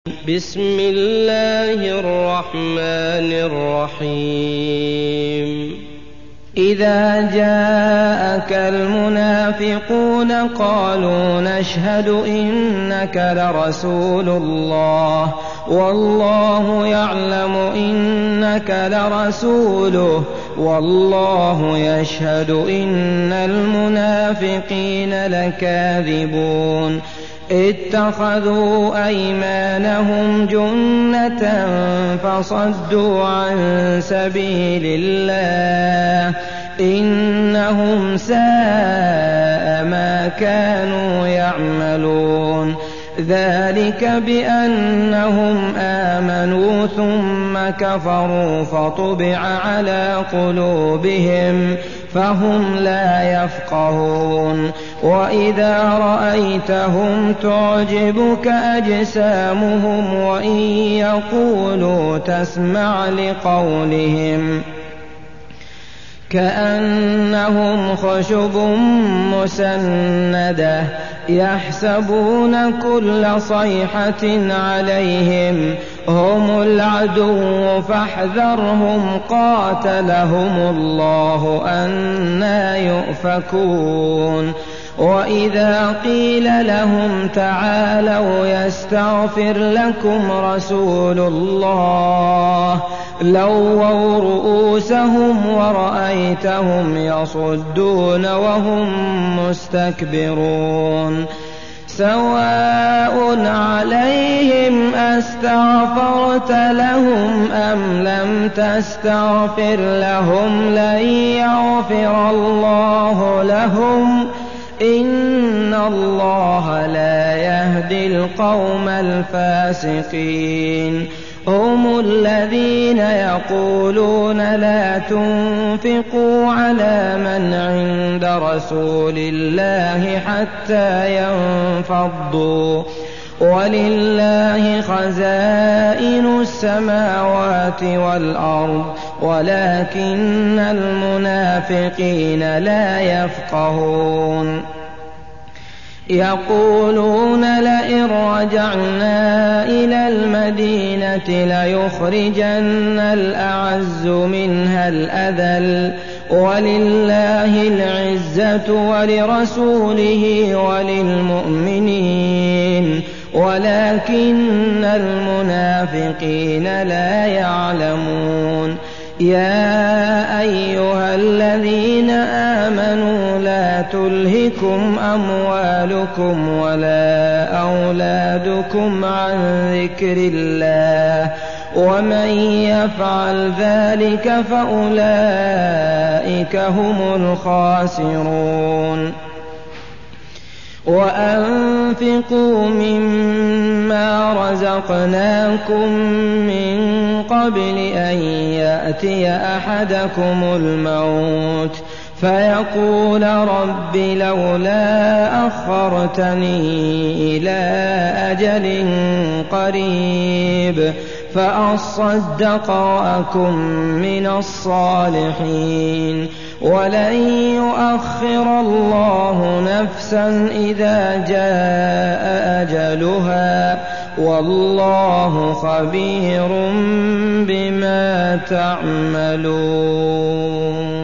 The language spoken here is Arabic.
بسم الله الرحمن الرحيم إذا جاءك المنافقون قالوا نشهد إنك لرسول الله والله يعلم إنك لرسوله والله يشهد إن المنافقين لكاذبون اتخذوا أيمانهم جنة فصدوا عن سبيل الله إنهم ساء ما كانوا يعملون ذلك بأنهم آمنوا ثم كفروا فطبع على قلوبهم فهم لا يفقهون وإذا رأيتهم تعجبك أجسامهم وإن يقولوا تسمع لقولهم كأنهم خشب مسندة يحسبون كل صيحة عليهم هم العدو فاحذرهم قاتلهم الله أنى يؤفكون وإذا قيل لهم تعالوا يستغفر لكم رسول الله لووا رؤوسهم ورأيتهم يصدون وهم مستكبرون سواء عليهم أستغفرت لهم أم لم تستغفر لهم لن يغفر الله لهم إن الله لا يهدي القوم الفاسقين هم الذين يقولون لا تنفقوا على من عند رسول الله حتى ينفضوا ولله خزائن السماوات والأرض ولكن المنافقين لا يفقهون يقولون لئن رجعنا إلى المدينة ليخرجن الأعز منها الأذل ولله العزة ولرسوله وللمؤمنين ولكن المنافقين لا يعلمون يا أيها الذين آمنوا لا تلهكم أموالكم ولا أولادكم عن ذكر الله ومن يفعل ذلك فأولئك هم الخاسرون وأنفقوا مما رزقناكم من قبل أن يأتي أحدكم الموت فيقول رب لولا أخرتني إلى أجل قريب فأصدق وأكن من الصالحين ولن يؤخر الله نفسا إذا جاء أجلها والله خبير بما تعملون.